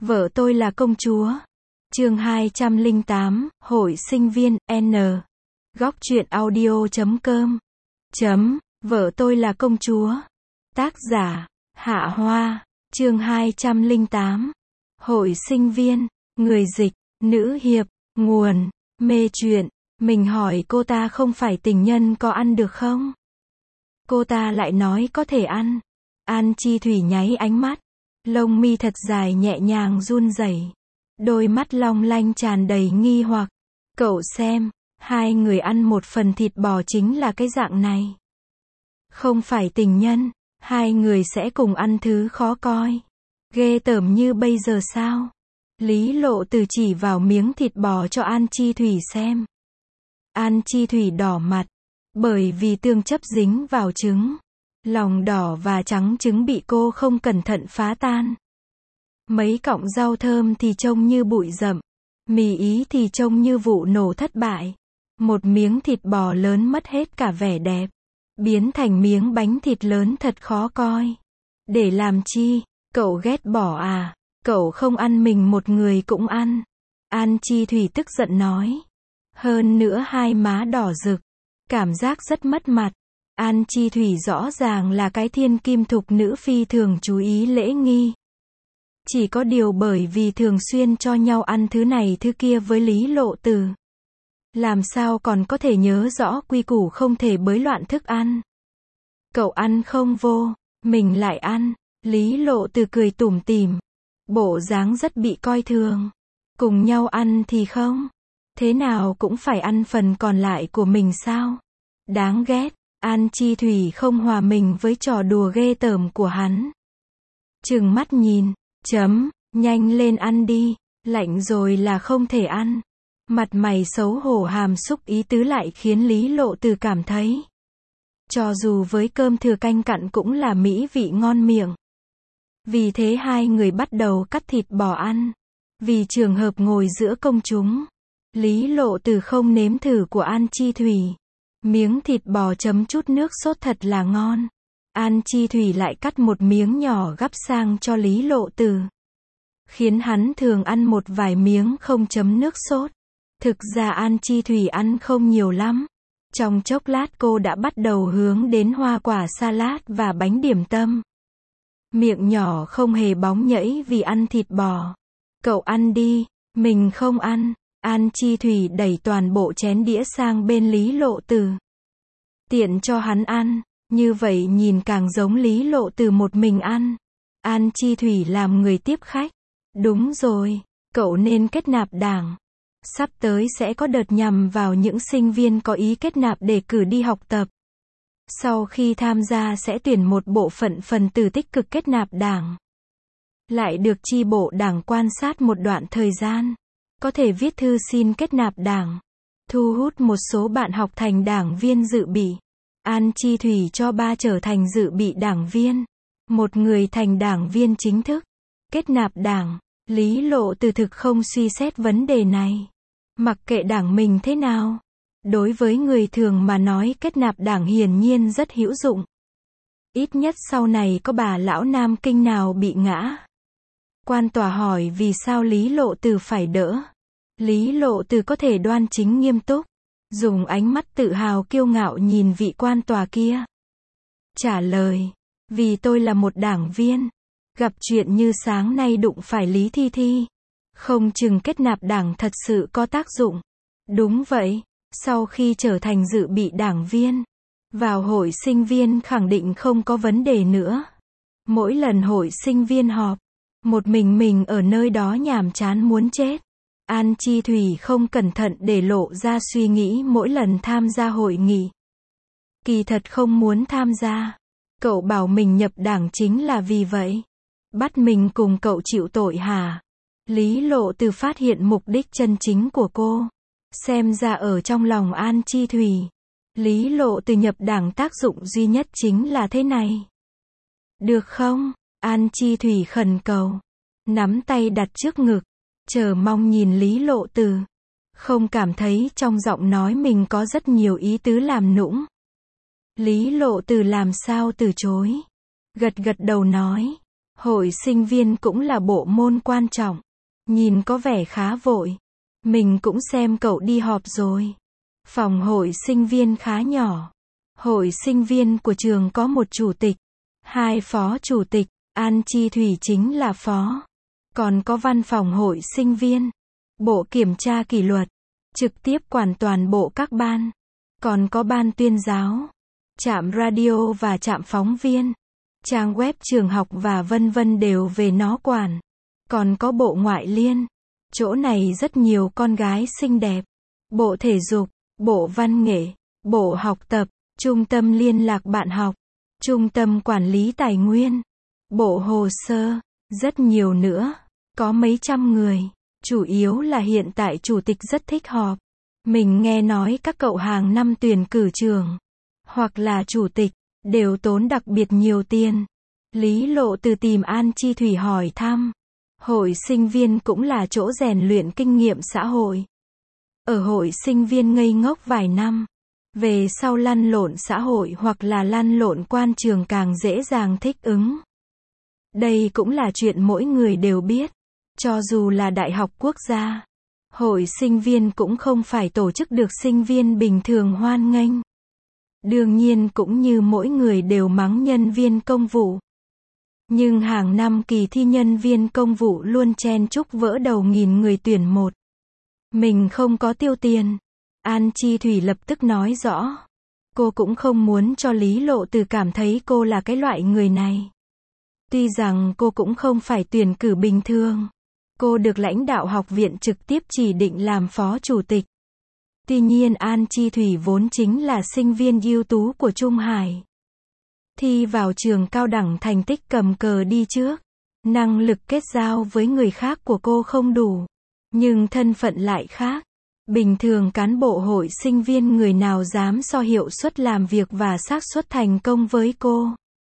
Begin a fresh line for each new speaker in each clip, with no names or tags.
Vợ tôi là công chúa. Chương 208, Hội sinh viên, N. Góc truyện audio.com. Vợ tôi là công chúa. Tác giả, Hạ Hoa. Chương 208. Hội sinh viên. Người dịch, nữ hiệp. Nguồn, mê truyện. Mình hỏi cô ta không phải tình nhân có ăn được không? Cô ta lại nói có thể ăn. An Chi Thủy nháy ánh mắt. Lông mi thật dài nhẹ nhàng run rẩy. Đôi mắt long lanh tràn đầy nghi hoặc. Cậu xem, hai người ăn một phần thịt bò chính là cái dạng này. Không phải tình nhân, hai người sẽ cùng ăn thứ khó coi. Ghê tởm như bây giờ sao? Lý Lộ Từ chỉ vào miếng thịt bò cho An Chi Thủy xem. An Chi Thủy đỏ mặt, bởi vì tương chấp dính vào trứng. Lòng đỏ và trắng trứng bị cô không cẩn thận phá tan. Mấy cọng rau thơm thì trông như bụi rậm. Mì ý thì trông như vụ nổ thất bại. Một miếng thịt bò lớn mất hết cả vẻ đẹp. Biến thành miếng bánh thịt lớn thật khó coi. Để làm chi? Cậu ghét bỏ à? Cậu không ăn mình một người cũng ăn. An Chi Thủy tức giận nói. Hơn nữa hai má đỏ rực. Cảm giác rất mất mặt. An Chi Thủy rõ ràng là cái thiên kim thục nữ phi thường chú ý lễ nghi. Chỉ có điều bởi vì thường xuyên cho nhau ăn thứ này thứ kia với Lý Lộ Từ. Làm sao còn có thể nhớ rõ quy củ không thể bới loạn thức ăn. Cậu ăn không vô, mình lại ăn. Lý Lộ Từ cười tủm tỉm. Bộ dáng rất bị coi thường. Cùng nhau ăn thì không. Thế nào cũng phải ăn phần còn lại của mình sao? Đáng ghét. An Chi Thủy không hòa mình với trò đùa ghê tởm của hắn. Trừng mắt nhìn. Nhanh lên ăn đi. Lạnh rồi là không thể ăn. Mặt mày xấu hổ hàm xúc ý tứ lại khiến Lý Lộ Từ cảm thấy. Cho dù với cơm thừa canh cặn cũng là mỹ vị ngon miệng. Vì thế hai người bắt đầu cắt thịt bò ăn. Vì trường hợp ngồi giữa công chúng. Lý Lộ Từ không nếm thử của An Chi Thủy. Miếng thịt bò chấm chút nước sốt thật là ngon. An Chi Thủy lại cắt một miếng nhỏ gắp sang cho Lý Lộ Từ. Khiến hắn thường ăn một vài miếng không chấm nước sốt. Thực ra An Chi Thủy ăn không nhiều lắm. Trong chốc lát cô đã bắt đầu hướng đến hoa quả salad và bánh điểm tâm. Miệng nhỏ không hề bóng nhẫy vì ăn thịt bò. Cậu ăn đi, mình không ăn. An Chi Thủy đẩy toàn bộ chén đĩa sang bên Lý Lộ Từ. Tiện cho hắn ăn, như vậy nhìn càng giống Lý Lộ Từ một mình ăn. An Chi Thủy làm người tiếp khách. Đúng rồi, cậu nên kết nạp đảng. Sắp tới sẽ có đợt nhằm vào những sinh viên có ý kết nạp để cử đi học tập. Sau khi tham gia sẽ tuyển một bộ phận phần tử tích cực kết nạp đảng. Lại được chi bộ đảng quan sát một đoạn thời gian. Có thể viết thư xin kết nạp đảng. Thu hút một số bạn học thành đảng viên dự bị. An Chi Thủy cho ba trở thành dự bị đảng viên. Một người thành đảng viên chính thức. Kết nạp đảng. Lý Lộ Từ thực không suy xét vấn đề này. Mặc kệ đảng mình thế nào. Đối với người thường mà nói kết nạp đảng hiển nhiên rất hữu dụng. Ít nhất sau này có bà lão Nam Kinh nào bị ngã. Quan tòa hỏi vì sao Lý Lộ Từ phải đỡ. Lý Lộ Từ có thể đoan chính nghiêm túc. Dùng ánh mắt tự hào kiêu ngạo nhìn vị quan tòa kia. Trả lời. Vì tôi là một đảng viên. Gặp chuyện như sáng nay đụng phải Lý Thi Thi. Không chừng kết nạp đảng thật sự có tác dụng. Đúng vậy. Sau khi trở thành dự bị đảng viên. Vào hội sinh viên khẳng định không có vấn đề nữa. Mỗi lần hội sinh viên họp. Một mình ở nơi đó nhàm chán muốn chết. An Chi Thủy không cẩn thận để lộ ra suy nghĩ mỗi lần tham gia hội nghị. Kỳ thật không muốn tham gia. Cậu bảo mình nhập đảng chính là vì vậy. Bắt mình cùng cậu chịu tội hả? Lý Lộ Từ phát hiện mục đích chân chính của cô. Xem ra ở trong lòng An Chi Thủy. Lý Lộ Từ nhập đảng tác dụng duy nhất chính là thế này. Được không? An Chi Thủy khẩn cầu. Nắm tay đặt trước ngực. Chờ mong nhìn Lý Lộ Từ. Không cảm thấy trong giọng nói mình có rất nhiều ý tứ làm nũng. Lý Lộ Từ làm sao từ chối. Gật gật đầu nói. Hội sinh viên cũng là bộ môn quan trọng. Nhìn có vẻ khá vội. Mình cũng xem cậu đi họp rồi. Phòng hội sinh viên khá nhỏ. Hội sinh viên của trường có một chủ tịch, 2 phó chủ tịch, An Chi Thủy chính là phó. Còn có văn phòng hội sinh viên, bộ kiểm tra kỷ luật, trực tiếp quản toàn bộ các ban. Còn có ban tuyên giáo, trạm radio và trạm phóng viên, trang web trường học và vân vân đều về nó quản. Còn có bộ ngoại liên, chỗ này rất nhiều con gái xinh đẹp. Bộ thể dục, bộ văn nghệ, bộ học tập, trung tâm liên lạc bạn học, trung tâm quản lý tài nguyên, bộ hồ sơ, rất nhiều nữa. Có mấy trăm người. Chủ yếu là hiện tại chủ tịch rất thích họp. Mình nghe nói các cậu hàng năm tuyển cử trưởng, hoặc là chủ tịch, đều tốn đặc biệt nhiều tiền. Lý Lộ Từ tìm An Chi Thủy hỏi thăm. Hội sinh viên cũng là chỗ rèn luyện kinh nghiệm xã hội. Ở hội sinh viên ngây ngốc vài năm, về sau lăn lộn xã hội hoặc là lăn lộn quan trường càng dễ dàng thích ứng. Đây cũng là chuyện mỗi người đều biết. Cho dù là đại học quốc gia, hội sinh viên cũng không phải tổ chức được sinh viên bình thường hoan nghênh. Đương nhiên cũng như mỗi người đều mắng nhân viên công vụ. Nhưng hàng năm kỳ thi nhân viên công vụ luôn chen chúc vỡ đầu nghìn người tuyển một. Mình không có tiêu tiền. An Chi Thủy lập tức nói rõ. Cô cũng không muốn cho Lý Lộ Từ cảm thấy cô là cái loại người này. Tuy rằng cô cũng không phải tuyển cử bình thường. Cô được lãnh đạo học viện trực tiếp chỉ định làm phó chủ tịch. Tuy nhiên An Chi Thủy vốn chính là sinh viên ưu tú của Trung Hải. Thi vào trường cao đẳng thành tích cầm cờ đi trước. Năng lực kết giao với người khác của cô không đủ. Nhưng thân phận lại khác. Bình thường cán bộ hội sinh viên người nào dám so hiệu suất làm việc và xác suất thành công với cô.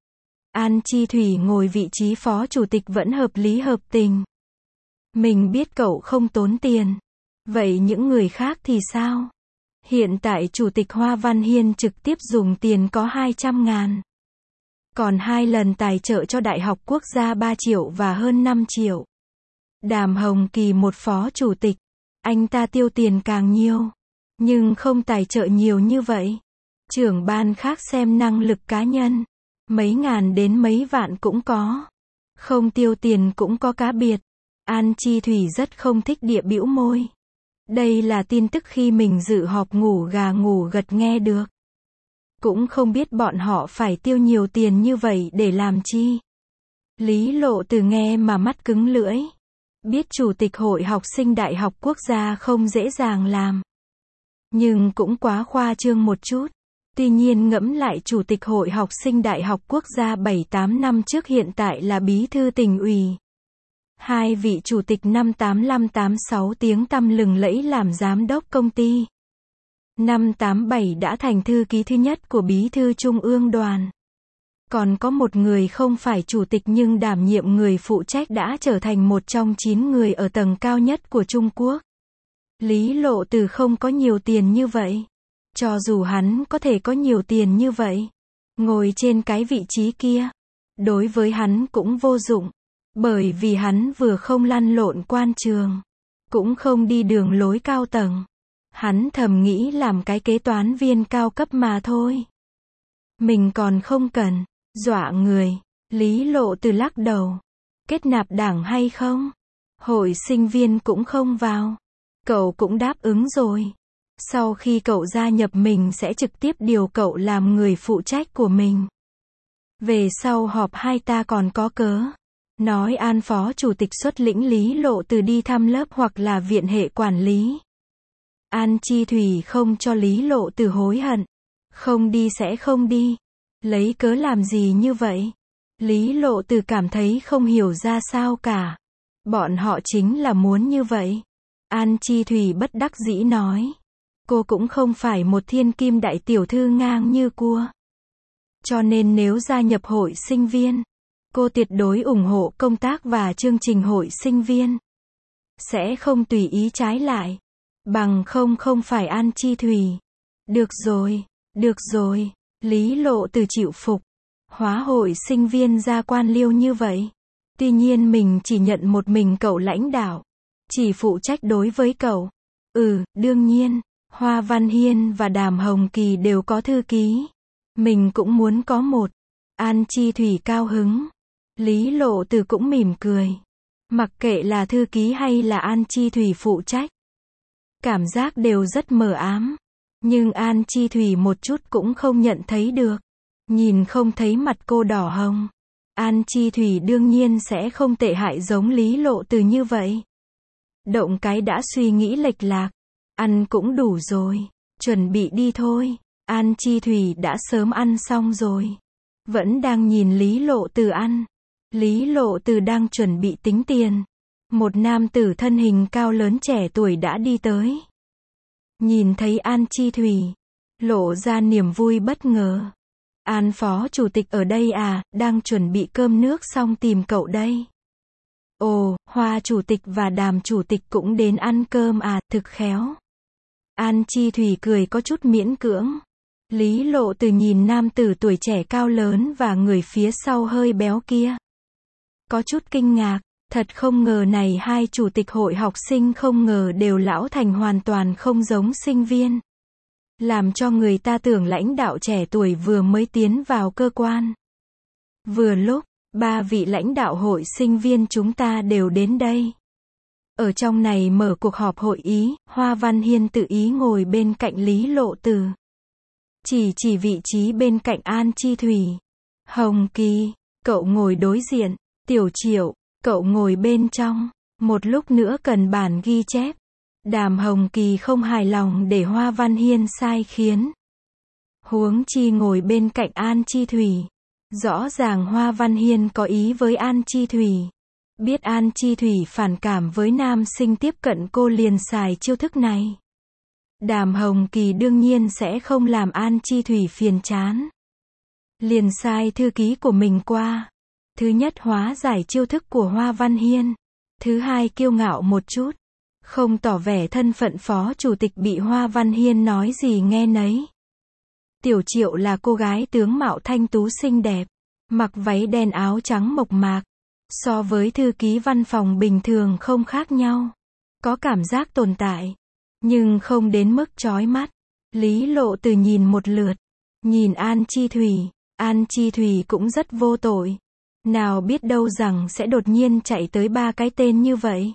An Chi Thủy ngồi vị trí phó chủ tịch vẫn hợp lý hợp tình. Mình biết cậu không tốn tiền. Vậy những người khác thì sao? Hiện tại Chủ tịch Hoa Văn Hiên trực tiếp dùng tiền có 200.000. Còn 2 lần tài trợ cho Đại học Quốc gia 3 triệu và hơn 5 triệu. Đàm Hồng Kỳ một phó chủ tịch. Anh ta tiêu tiền càng nhiều. Nhưng không tài trợ nhiều như vậy. Trưởng ban khác xem năng lực cá nhân. Mấy ngàn đến mấy vạn cũng có. Không tiêu tiền cũng có cá biệt. An Chi Thủy rất không thích địa bĩu môi. Đây là tin tức khi mình dự họp ngủ gà ngủ gật nghe được. Cũng không biết bọn họ phải tiêu nhiều tiền như vậy để làm chi. Lý Lộ Từ nghe mà mắt cứng lưỡi. Biết Chủ tịch Hội học sinh Đại học Quốc gia không dễ dàng làm. Nhưng cũng quá khoa trương một chút. Tuy nhiên ngẫm lại Chủ tịch Hội học sinh Đại học Quốc gia 7-8 năm trước hiện tại là bí thư tỉnh ủy. 2 vị chủ tịch năm 85-86 tiếng tăm lừng lẫy làm giám đốc công ty. Năm 87 đã thành thư ký thứ nhất của bí thư Trung ương đoàn. Còn có một người không phải chủ tịch nhưng đảm nhiệm người phụ trách đã trở thành một trong 9 người ở tầng cao nhất của Trung Quốc. Lý Lộ Từ không có nhiều tiền như vậy. Cho dù hắn có thể có nhiều tiền như vậy, ngồi trên cái vị trí kia, đối với hắn cũng vô dụng. Bởi vì hắn vừa không lăn lộn quan trường, cũng không đi đường lối cao tầng. Hắn thầm nghĩ làm cái kế toán viên cao cấp mà thôi. Mình còn không cần. Dọa người. Lý Lộ Từ lắc đầu. Kết nạp đảng hay không? Hội sinh viên cũng không vào. Cậu cũng đáp ứng rồi. Sau khi cậu gia nhập mình sẽ trực tiếp điều cậu làm người phụ trách của mình. Về sau họp hai ta còn có cớ. Nói An phó chủ tịch xuất lĩnh Lý Lộ Từ đi thăm lớp hoặc là viện hệ quản lý. An Chi Thủy không cho Lý Lộ Từ hối hận. Không đi sẽ không đi. Lấy cớ làm gì như vậy? Lý Lộ Từ cảm thấy không hiểu ra sao cả. Bọn họ chính là muốn như vậy. An Chi Thủy bất đắc dĩ nói. Cô cũng không phải một thiên kim đại tiểu thư ngang như cua. Cho nên nếu gia nhập hội sinh viên, cô tuyệt đối ủng hộ công tác và chương trình hội sinh viên. Sẽ không tùy ý trái lại. Bằng không phải An Chi Thủy. Được rồi. Lý Lộ Từ chịu phục. Hóa hội sinh viên ra quan liêu như vậy. Tuy nhiên mình chỉ nhận một mình cậu lãnh đạo. Chỉ phụ trách đối với cậu. Đương nhiên, Hoa Văn Hiên và Đàm Hồng Kỳ đều có thư ký. Mình cũng muốn có một. An Chi Thủy cao hứng. Lý Lộ Từ cũng mỉm cười. Mặc kệ là thư ký hay là An Chi Thủy phụ trách. Cảm giác đều rất mờ ám. Nhưng An Chi Thủy một chút cũng không nhận thấy được. Nhìn không thấy mặt cô đỏ hồng. An Chi Thủy đương nhiên sẽ không tệ hại giống Lý Lộ Từ như vậy. Động cái đã suy nghĩ lệch lạc. Ăn cũng đủ rồi. Chuẩn bị đi thôi. An Chi Thủy đã sớm ăn xong rồi. Vẫn đang nhìn Lý Lộ Từ ăn. Lý Lộ Từ đang chuẩn bị tính tiền. Một nam tử thân hình cao lớn trẻ tuổi đã đi tới. Nhìn thấy An Chi Thủy. Lộ ra niềm vui bất ngờ. An phó chủ tịch ở đây à, đang chuẩn bị cơm nước xong tìm cậu đây. Ồ, Hoa chủ tịch và Đàm chủ tịch cũng đến ăn cơm à, thực khéo. An Chi Thủy cười có chút miễn cưỡng. Lý Lộ Từ nhìn nam tử tuổi trẻ cao lớn và người phía sau hơi béo kia. Có chút kinh ngạc, thật không ngờ này hai chủ tịch hội học sinh không ngờ đều lão thành hoàn toàn không giống sinh viên. Làm cho người ta tưởng lãnh đạo trẻ tuổi vừa mới tiến vào cơ quan. Vừa lúc, 3 vị lãnh đạo hội sinh viên chúng ta đều đến đây. Ở trong này mở cuộc họp hội ý, Hoa Văn Hiên tự ý ngồi bên cạnh Lý Lộ Từ. Chỉ vị trí bên cạnh An Chi Thủy. Hồng Kỳ, cậu ngồi đối diện. Tiểu Triệu, cậu ngồi bên trong. Một lúc nữa cần bản ghi chép. Đàm Hồng Kỳ không hài lòng để Hoa Văn Hiên sai khiến. Huống chi ngồi bên cạnh An Chi Thủy. Rõ ràng Hoa Văn Hiên có ý với An Chi Thủy. Biết An Chi Thủy phản cảm với nam sinh tiếp cận cô liền xài chiêu thức này. Đàm Hồng Kỳ đương nhiên sẽ không làm An Chi Thủy phiền chán. Liền sai thư ký của mình qua. Thứ nhất hóa giải chiêu thức của Hoa Văn Hiên. Thứ hai kiêu ngạo một chút. Không tỏ vẻ thân phận phó chủ tịch bị Hoa Văn Hiên nói gì nghe nấy. Tiểu Triệu là cô gái tướng mạo thanh tú xinh đẹp. Mặc váy đen áo trắng mộc mạc. So với thư ký văn phòng bình thường không khác nhau. Có cảm giác tồn tại. Nhưng không đến mức chói mắt. Lý Lộ Từ nhìn một lượt. Nhìn An Chi Thủy. An Chi Thủy cũng rất vô tội. Nào biết đâu rằng sẽ đột nhiên chạy tới 3 cái tên như vậy.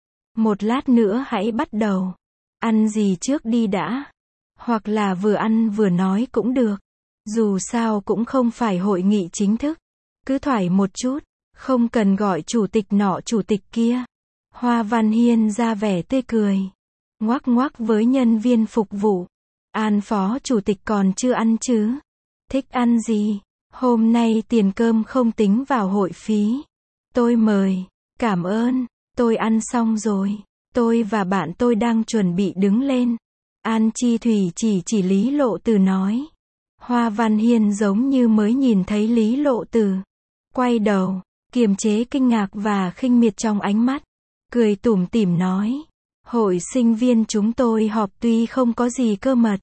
Một lát nữa hãy bắt đầu. Ăn gì trước đi đã. Hoặc là vừa ăn vừa nói cũng được. Dù sao cũng không phải hội nghị chính thức. Cứ thoải một chút. Không cần gọi chủ tịch nọ chủ tịch kia. Hoa Văn Hiên ra vẻ tươi cười. Ngoắc ngoắc với nhân viên phục vụ. An phó chủ tịch còn chưa ăn chứ? Thích ăn gì? Hôm nay tiền cơm không tính vào hội phí. Tôi mời. Cảm ơn. Tôi ăn xong rồi. Tôi và bạn tôi đang chuẩn bị đứng lên. An Chi Thủy chỉ Lý Lộ Từ nói. Hoa Văn Hiên giống như mới nhìn thấy Lý Lộ Từ. Quay đầu, kiềm chế kinh ngạc và khinh miệt trong ánh mắt. Cười tủm tỉm nói. Hội sinh viên chúng tôi họp tuy không có gì cơ mật.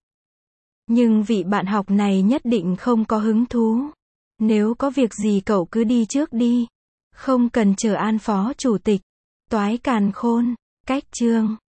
Nhưng vị bạn học này nhất định không có hứng thú. Nếu có việc gì cậu cứ đi trước đi. Không cần chờ An phó chủ tịch. Toái càn khôn. Cách chương